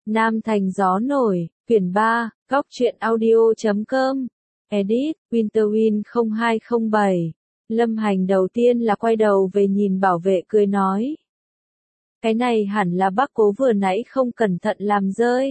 Nam Thành Gió Nổi, quyển 3, góc truyện audio.com, edit, Winterwind 0207. Lâm Hành đầu tiên là quay đầu về nhìn bảo vệ cười nói. Cái này hẳn là bác Cố vừa nãy không cẩn thận làm rơi.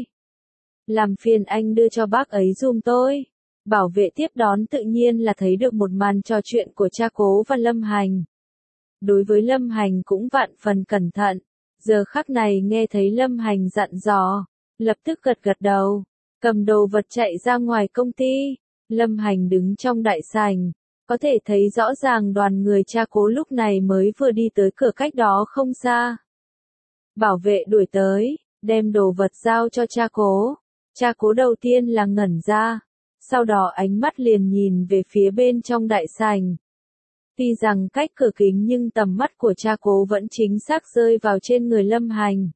Làm phiền anh đưa cho bác ấy giùm tôi. Bảo vệ tiếp đón tự nhiên là thấy được một màn trò chuyện của cha Cố và Lâm Hành. Đối với Lâm Hành cũng vạn phần cẩn thận. Giờ khắc này nghe thấy Lâm Hành dặn dò, lập tức gật gật đầu, cầm đồ vật chạy ra ngoài công ty. Lâm Hành đứng trong đại sảnh, có thể thấy rõ ràng đoàn người cha Cố lúc này mới vừa đi tới cửa cách đó không xa. Bảo vệ đuổi tới, đem đồ vật giao cho cha Cố. Cha Cố đầu tiên là ngẩn ra, sau đó ánh mắt liền nhìn về phía bên trong đại sảnh. Tuy rằng cách cửa kính nhưng tầm mắt của cha Cố vẫn chính xác rơi vào trên người Lâm Hành.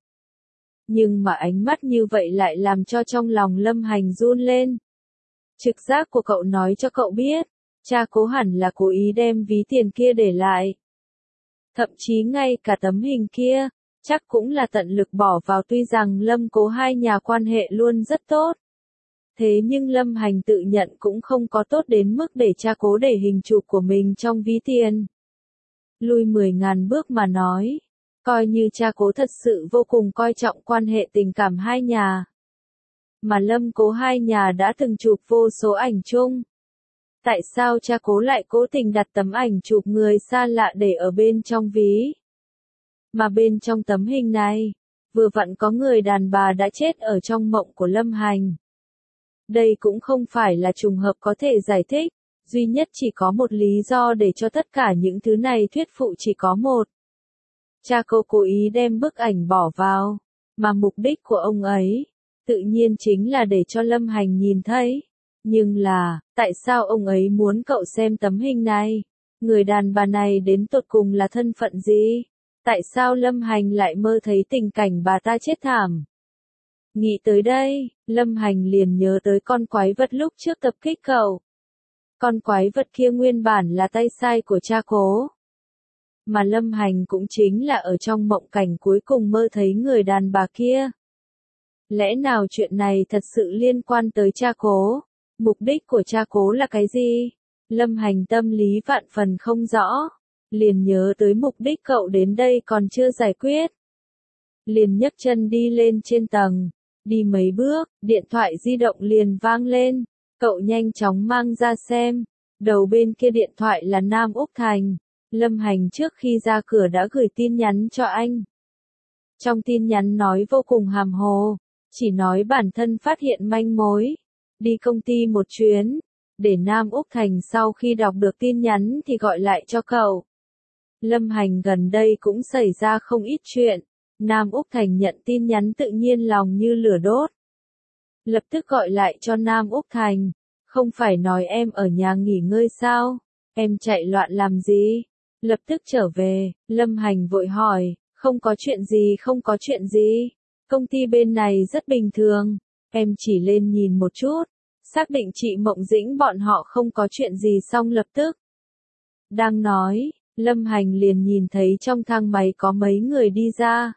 Nhưng mà ánh mắt như vậy lại làm cho trong lòng Lâm Hành run lên. Trực giác của cậu nói cho cậu biết, cha Cố hẳn là cố ý đem ví tiền kia để lại. Thậm chí ngay cả tấm hình kia, chắc cũng là tận lực bỏ vào, tuy rằng Lâm Cố hai nhà quan hệ luôn rất tốt. Thế nhưng Lâm Hành tự nhận cũng không có tốt đến mức để cha Cố để hình chụp của mình trong ví tiền. Lui 10.000 bước mà nói, coi như cha Cố thật sự vô cùng coi trọng quan hệ tình cảm hai nhà. Mà Lâm Cố hai nhà đã từng chụp vô số ảnh chung. Tại sao cha Cố lại cố tình đặt tấm ảnh chụp người xa lạ để ở bên trong ví? Mà bên trong tấm hình này, vừa vặn có người đàn bà đã chết ở trong mộng của Lâm Hành. Đây cũng không phải là trùng hợp có thể giải thích, duy nhất chỉ có một lý do để cho tất cả những thứ này thuyết phụ chỉ có một. Cha Cố cố ý đem bức ảnh bỏ vào, mà mục đích của ông ấy, tự nhiên chính là để cho Lâm Hành nhìn thấy. Nhưng là, tại sao ông ấy muốn cậu xem tấm hình này? Người đàn bà này đến tột cùng là thân phận gì? Tại sao Lâm Hành lại mơ thấy tình cảnh bà ta chết thảm? Nghĩ tới đây, Lâm Hành liền nhớ tới con quái vật lúc trước tập kích cậu. Con quái vật kia nguyên bản là tay sai của cha Cố. Mà Lâm Hành cũng chính là ở trong mộng cảnh cuối cùng mơ thấy người đàn bà kia. Lẽ nào chuyện này thật sự liên quan tới cha Cố? Mục đích của cha Cố là cái gì? Lâm Hành tâm lý vạn phần không rõ. Liền nhớ tới mục đích cậu đến đây còn chưa giải quyết. Liền nhấc chân đi lên trên tầng. Đi mấy bước, điện thoại di động liền vang lên. Cậu nhanh chóng mang ra xem. Đầu bên kia điện thoại là Nam Úc Thành. Lâm Hành trước khi ra cửa đã gửi tin nhắn cho anh. Trong tin nhắn nói vô cùng hàm hồ. Chỉ nói bản thân phát hiện manh mối. Đi công ty một chuyến. Để Nam Úc Thành sau khi đọc được tin nhắn thì gọi lại cho cậu. Lâm Hành gần đây cũng xảy ra không ít chuyện. Nam Úc Thành nhận tin nhắn tự nhiên lòng như lửa đốt. Lập tức gọi lại cho Nam Úc Thành. Không phải nói em ở nhà nghỉ ngơi sao? Em chạy loạn làm gì? Lập tức trở về, Lâm Hành vội hỏi, không có chuyện gì, không có chuyện gì. Công ty bên này rất bình thường. Em chỉ lên nhìn một chút. Xác định chị Mộng Dĩnh bọn họ không có chuyện gì xong lập tức. Đang nói, Lâm Hành liền nhìn thấy trong thang máy có mấy người đi ra.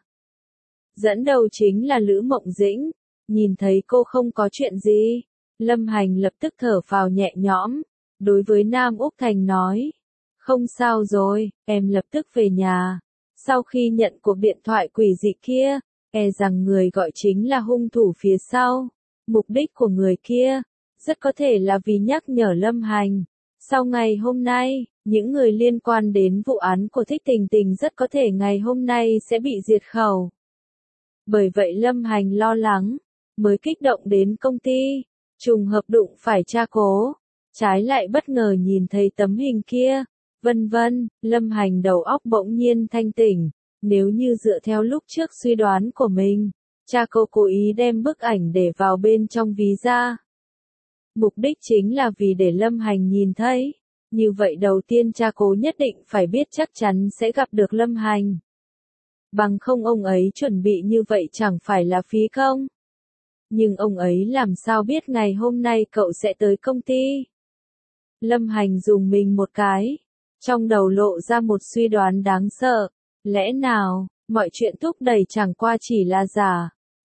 Dẫn đầu chính là Lữ Mộng Dĩnh. Nhìn thấy cô không có chuyện gì, Lâm Hành lập tức thở phào nhẹ nhõm. Đối với Nam Úc Thành nói, không sao rồi, em lập tức về nhà. Sau khi nhận cuộc điện thoại quỷ dị kia, e rằng người gọi chính là hung thủ phía sau. Mục đích của người kia, rất có thể là vì nhắc nhở Lâm Hành. Sau ngày hôm nay, những người liên quan đến vụ án của Thích Tình Tình rất có thể ngày hôm nay sẽ bị diệt khẩu. Bởi vậy Lâm Hành lo lắng, mới kích động đến công ty, trùng hợp đụng phải cha Cố. Trái lại bất ngờ nhìn thấy tấm hình kia, vân vân, Lâm Hành đầu óc bỗng nhiên thanh tỉnh. Nếu như dựa theo lúc trước suy đoán của mình, cha Cố cố ý đem bức ảnh để vào bên trong ví da. Mục đích chính là vì để Lâm Hành nhìn thấy. Như vậy đầu tiên cha Cố nhất định phải biết chắc chắn sẽ gặp được Lâm Hành. Bằng không ông ấy chuẩn bị như vậy chẳng phải là phí công. Nhưng ông ấy làm sao biết ngày hôm nay cậu sẽ tới công ty? Lâm Hành dùng mình một cái. Trong đầu lộ ra một suy đoán đáng sợ. Lẽ nào, mọi chuyện thúc đẩy chẳng qua chỉ là giả.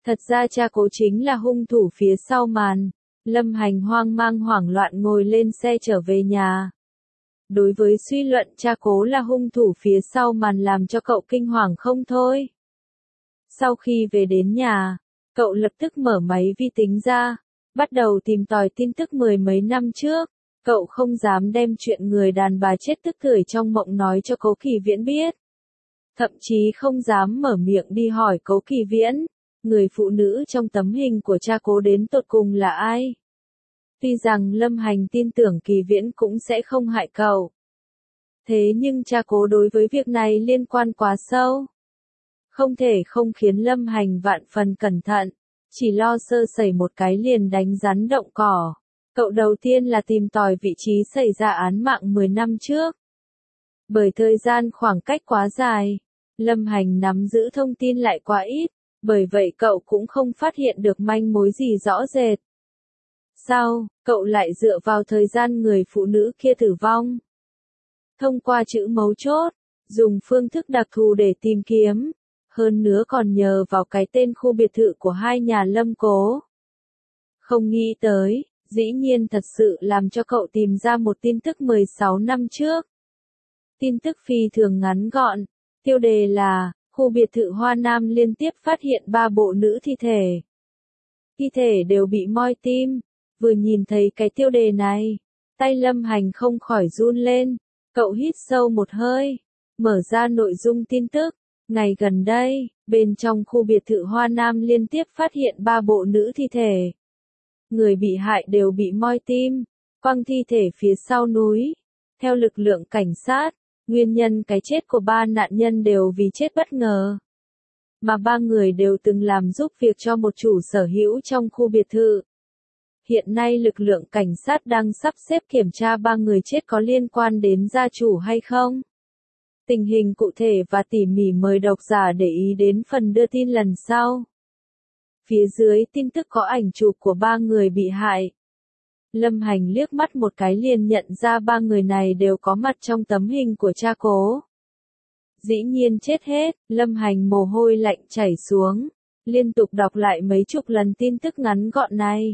Thật ra cha Cố chính là hung thủ phía sau màn. Lâm Hành hoang mang hoảng loạn ngồi lên xe trở về nhà. Đối với suy luận cha Cố là hung thủ phía sau màn làm cho cậu kinh hoàng không thôi. Sau khi về đến nhà, cậu lập tức mở máy vi tính ra, bắt đầu tìm tòi tin tức mười mấy năm trước. Cậu không dám đem chuyện người đàn bà chết tức tưởi trong mộng nói cho Cố Kỳ Viễn biết. Thậm chí không dám mở miệng đi hỏi Cố Kỳ Viễn, người phụ nữ trong tấm hình của cha Cố đến tột cùng là ai. Tuy rằng Lâm Hành tin tưởng Kỳ Viễn cũng sẽ không hại cậu. Thế nhưng cha Cố đối với việc này liên quan quá sâu. Không thể không khiến Lâm Hành vạn phần cẩn thận, chỉ lo sơ sẩy một cái liền đánh rắn động cỏ. Cậu đầu tiên là tìm tòi vị trí xảy ra án mạng 10 năm trước. Bởi thời gian khoảng cách quá dài, Lâm Hành nắm giữ thông tin lại quá ít, bởi vậy cậu cũng không phát hiện được manh mối gì rõ rệt. Sau, cậu lại dựa vào thời gian người phụ nữ kia tử vong. Thông qua chữ mấu chốt, dùng phương thức đặc thù để tìm kiếm, hơn nữa còn nhờ vào cái tên khu biệt thự của hai nhà Lâm Cố. Không nghĩ tới, dĩ nhiên thật sự làm cho cậu tìm ra một tin tức 16 năm trước. Tin tức phi thường ngắn gọn, tiêu đề là, khu biệt thự Hoa Nam liên tiếp phát hiện 3 bộ nữ thi thể. Thi thể đều bị moi tim. Vừa nhìn thấy cái tiêu đề này, tay Lâm Hành không khỏi run lên. Cậu hít sâu một hơi, mở ra nội dung tin tức. Ngày gần đây, bên trong khu biệt thự Hoa Nam liên tiếp phát hiện 3 bộ nữ thi thể. Người bị hại đều bị moi tim, quăng thi thể phía sau núi. Theo lực lượng cảnh sát, nguyên nhân cái chết của 3 nạn nhân đều vì chết bất ngờ. Mà 3 người đều từng làm giúp việc cho một chủ sở hữu trong khu biệt thự. Hiện nay lực lượng cảnh sát đang sắp xếp kiểm tra 3 người chết có liên quan đến gia chủ hay không. Tình hình cụ thể và tỉ mỉ mời độc giả để ý đến phần đưa tin lần sau. Phía dưới tin tức có ảnh chụp của 3 người bị hại. Lâm Hành liếc mắt một cái liền nhận ra 3 người này đều có mặt trong tấm hình của cha Cố. Dĩ nhiên chết hết, Lâm Hành mồ hôi lạnh chảy xuống, liên tục đọc lại mấy chục lần tin tức ngắn gọn này.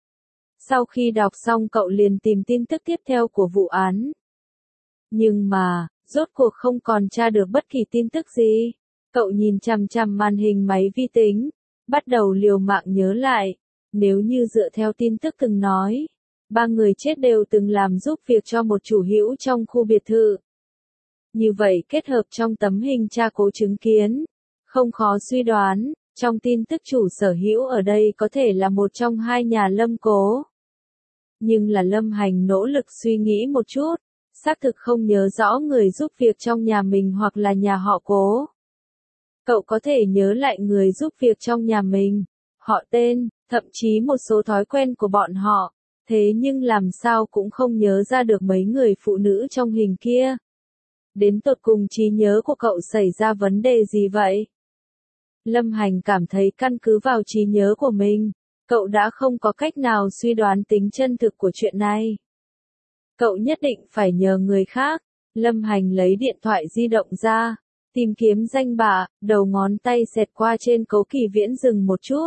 Sau khi đọc xong cậu liền tìm tin tức tiếp theo của vụ án. Nhưng mà, rốt cuộc không còn tra được bất kỳ tin tức gì. Cậu nhìn chằm chằm màn hình máy vi tính, bắt đầu liều mạng nhớ lại. Nếu như dựa theo tin tức từng nói, 3 người chết đều từng làm giúp việc cho một chủ hữu trong khu biệt thự. Như vậy kết hợp trong tấm hình cha Cố chứng kiến, không khó suy đoán, trong tin tức chủ sở hữu ở đây có thể là một trong 2 nhà Lâm Cố. Nhưng là Lâm Hành nỗ lực suy nghĩ một chút, xác thực không nhớ rõ người giúp việc trong nhà mình hoặc là nhà họ Cố. Cậu có thể nhớ lại người giúp việc trong nhà mình, họ tên, thậm chí một số thói quen của bọn họ, thế nhưng làm sao cũng không nhớ ra được mấy người phụ nữ trong hình kia. Đến tột cùng trí nhớ của cậu xảy ra vấn đề gì vậy? Lâm Hành cảm thấy căn cứ vào trí nhớ của mình, cậu đã không có cách nào suy đoán tính chân thực của chuyện này. Cậu nhất định phải nhờ người khác. Lâm Hành lấy điện thoại di động ra, tìm kiếm danh bạ, đầu ngón tay xẹt qua trên Cố Kỳ Viễn dừng một chút.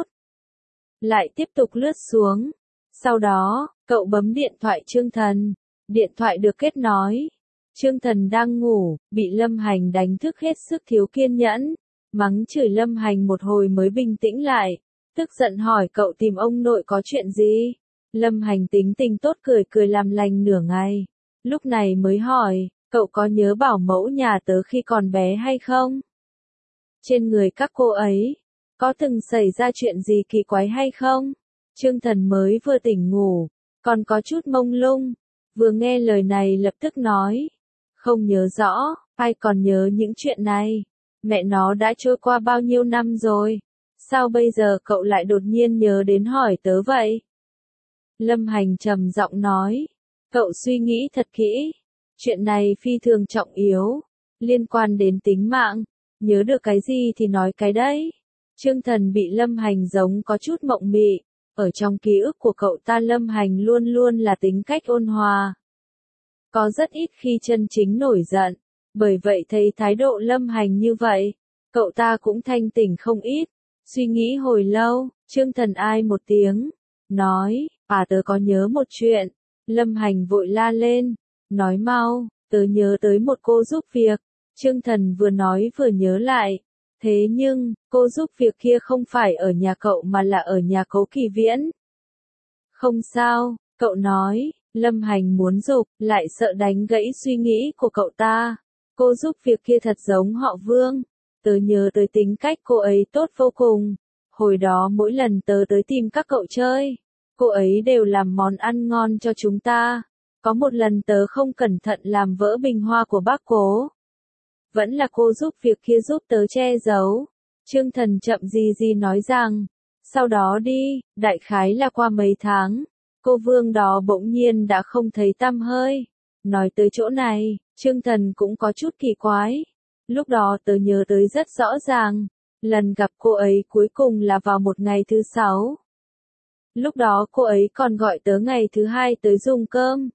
Lại tiếp tục lướt xuống. Sau đó, cậu bấm điện thoại Trương Thần. Điện thoại được kết nối. Trương Thần đang ngủ, bị Lâm Hành đánh thức hết sức thiếu kiên nhẫn. Mắng chửi Lâm Hành một hồi mới bình tĩnh lại. Tức giận hỏi cậu tìm ông nội có chuyện gì? Lâm Hành tính tình tốt cười cười làm lành nửa ngày. Lúc này mới hỏi, cậu có nhớ bảo mẫu nhà tớ khi còn bé hay không? Trên người các cô ấy, có từng xảy ra chuyện gì kỳ quái hay không? Trương Thần mới vừa tỉnh ngủ, còn có chút mông lung. Vừa nghe lời này lập tức nói, không nhớ rõ, ai còn nhớ những chuyện này? Mẹ nó đã trôi qua bao nhiêu năm rồi? Sao bây giờ cậu lại đột nhiên nhớ đến hỏi tớ vậy? Lâm Hành trầm giọng nói, cậu suy nghĩ thật kỹ, chuyện này phi thường trọng yếu, liên quan đến tính mạng, nhớ được cái gì thì nói cái đấy. Trương Thần bị Lâm Hành giống có chút mộng mị, ở trong ký ức của cậu ta Lâm Hành luôn luôn là tính cách ôn hòa. Có rất ít khi chân chính nổi giận, bởi vậy thấy thái độ Lâm Hành như vậy, cậu ta cũng thanh tỉnh không ít. Suy nghĩ hồi lâu, Trương Thần ai một tiếng, nói, tớ có nhớ một chuyện. Lâm Hành vội la lên, nói mau, tớ nhớ tới một cô giúp việc. Trương Thần vừa nói vừa nhớ lại. Thế nhưng, cô giúp việc kia không phải ở nhà cậu mà là ở nhà Cố Kỳ Viễn. Không sao, cậu nói, Lâm Hành muốn giục, lại sợ đánh gãy suy nghĩ của cậu ta. Cô giúp việc kia thật giống họ Vương. Tớ nhớ tới tính cách cô ấy tốt vô cùng. Hồi đó mỗi lần tớ tới tìm các cậu chơi, cô ấy đều làm món ăn ngon cho chúng ta. Có một lần tớ không cẩn thận làm vỡ bình hoa của bác Cố. Vẫn là cô giúp việc kia giúp tớ che giấu. Trương Thần chậm gì nói rằng, sau đó đi, đại khái là qua mấy tháng, cô Vương đó bỗng nhiên đã không thấy tăm hơi. Nói tới chỗ này, Trương Thần cũng có chút kỳ quái. Lúc đó tớ nhớ tới rất rõ ràng, lần gặp cô ấy cuối cùng là vào một ngày thứ 6. Lúc đó cô ấy còn gọi tớ ngày thứ 2 tới dùng cơm.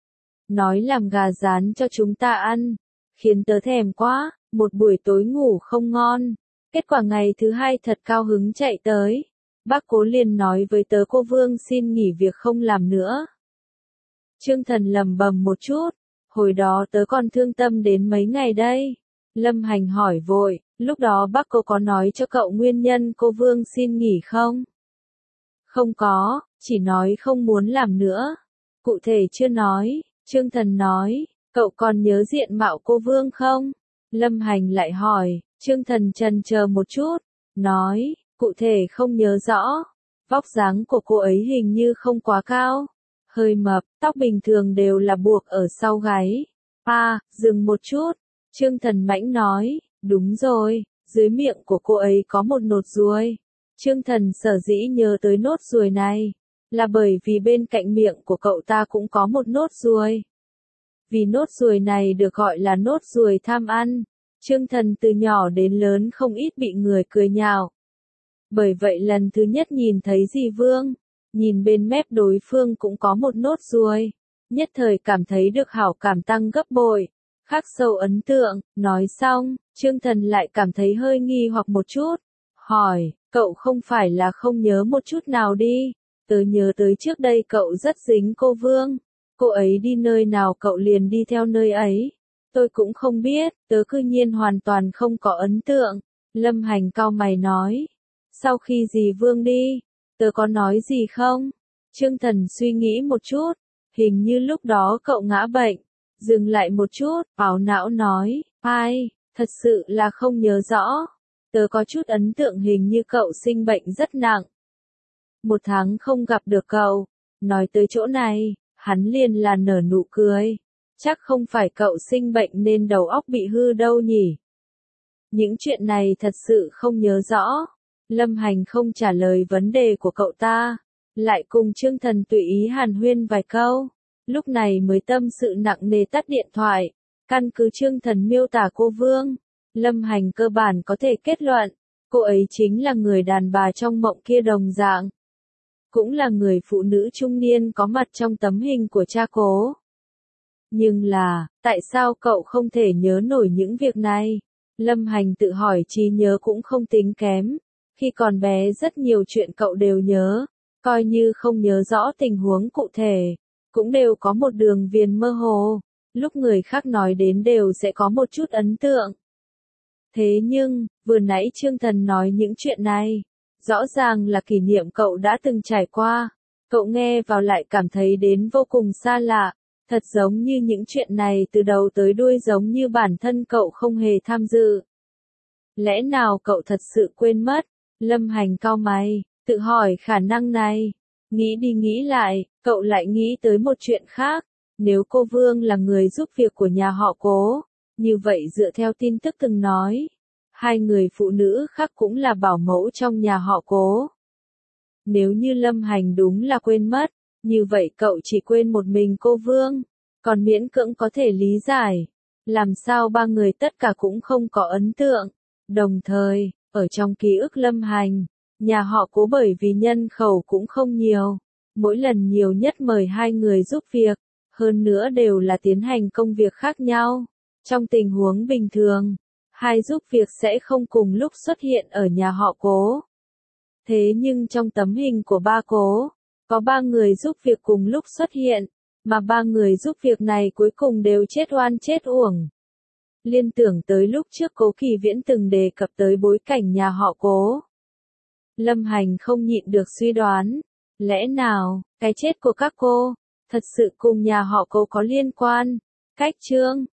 Nói làm gà rán cho chúng ta ăn, khiến tớ thèm quá, một buổi tối ngủ không ngon. Kết quả ngày thứ 2 thật cao hứng chạy tới. Bác Cố liền nói với tớ cô Vương xin nghỉ việc không làm nữa. Trương Thần lầm bầm một chút, hồi đó tớ còn thương tâm đến mấy ngày đây. Lâm Hành hỏi vội, lúc đó bác Cố có nói cho cậu nguyên nhân cô Vương xin nghỉ không? Không có, chỉ nói không muốn làm nữa. Cụ thể chưa nói. Trương Thần nói, cậu còn nhớ diện mạo cô Vương không? Lâm Hành lại hỏi. Trương Thần chần chờ một chút, nói, cụ thể không nhớ rõ. Vóc dáng của cô ấy hình như không quá cao, hơi mập, tóc bình thường đều là buộc ở sau gáy. Dừng một chút. Trương Thần mãnh nói, đúng rồi, dưới miệng của cô ấy có một nốt ruồi. Trương Thần sở dĩ nhớ tới nốt ruồi này, là bởi vì bên cạnh miệng của cậu ta cũng có một nốt ruồi. Vì nốt ruồi này được gọi là nốt ruồi tham ăn. Trương Thần từ nhỏ đến lớn không ít bị người cười nhạo. Bởi vậy lần thứ nhất nhìn thấy dì Vương, nhìn bên mép đối phương cũng có một nốt ruồi, nhất thời cảm thấy được hảo cảm tăng gấp bội, khắc sâu ấn tượng. Nói xong, Trương Thần lại cảm thấy hơi nghi hoặc một chút, hỏi, cậu không phải là không nhớ một chút nào đi? Tớ nhớ tới trước đây cậu rất dính cô Vương, cô ấy đi nơi nào cậu liền đi theo nơi ấy. Tôi cũng không biết, tớ cư nhiên hoàn toàn không có ấn tượng. Lâm Hành cau mày nói, sau khi dì Vương đi, tớ có nói gì không? Trương Thần suy nghĩ một chút, hình như lúc đó cậu ngã bệnh. Dừng lại một chút, ảo não nói, thật sự là không nhớ rõ. Tớ có chút ấn tượng hình như cậu sinh bệnh rất nặng. 1 tháng không gặp được cậu. Nói tới chỗ này, hắn liền là nở nụ cười. Chắc không phải cậu sinh bệnh nên đầu óc bị hư đâu nhỉ? Những chuyện này thật sự không nhớ rõ. Lâm Hành không trả lời vấn đề của cậu ta, lại cùng Trương Thần tùy ý hàn huyên vài câu. Lúc này mới tâm sự nặng nề tắt điện thoại. Căn cứ Trương Thần miêu tả cô Vương, Lâm Hành cơ bản có thể kết luận, cô ấy chính là người đàn bà trong mộng kia đồng dạng. Cũng là người phụ nữ trung niên có mặt trong tấm hình của cha Cố. Nhưng là, tại sao cậu không thể nhớ nổi những việc này? Lâm Hành tự hỏi trí nhớ cũng không tính kém. Khi còn bé rất nhiều chuyện cậu đều nhớ, coi như không nhớ rõ tình huống cụ thể, cũng đều có một đường viền mơ hồ. Lúc người khác nói đến đều sẽ có một chút ấn tượng. Thế nhưng, vừa nãy Trương Thần nói những chuyện này, rõ ràng là kỷ niệm cậu đã từng trải qua. Cậu nghe vào lại cảm thấy đến vô cùng xa lạ. Thật giống như những chuyện này từ đầu tới đuôi giống như bản thân cậu không hề tham dự. Lẽ nào cậu thật sự quên mất? Lâm Hành cau mày, tự hỏi khả năng này. Nghĩ đi nghĩ lại, cậu lại nghĩ tới một chuyện khác. Nếu cô Vương là người giúp việc của nhà họ Cố, như vậy dựa theo tin tức từng nói, 2 người phụ nữ khác cũng là bảo mẫu trong nhà họ Cố. Nếu như Lâm Hành đúng là quên mất, như vậy cậu chỉ quên một mình cô Vương, còn miễn cưỡng có thể lý giải. Làm sao 3 người tất cả cũng không có ấn tượng. Đồng thời, ở trong ký ức Lâm Hành, nhà họ Cố bởi vì nhân khẩu cũng không nhiều, mỗi lần nhiều nhất mời 2 người giúp việc, hơn nữa đều là tiến hành công việc khác nhau. Trong tình huống bình thường, 2 giúp việc sẽ không cùng lúc xuất hiện ở nhà họ Cố. Thế nhưng trong tấm hình của ba cố, có 3 người giúp việc cùng lúc xuất hiện, mà 3 người giúp việc này cuối cùng đều chết oan chết uổng. Liên tưởng tới lúc trước Cố Kỳ Viễn từng đề cập tới bối cảnh nhà họ Cố. Lâm Hành không nhịn được suy đoán, lẽ nào, cái chết của các cô, thật sự cùng nhà họ Cố có liên quan? Cách chương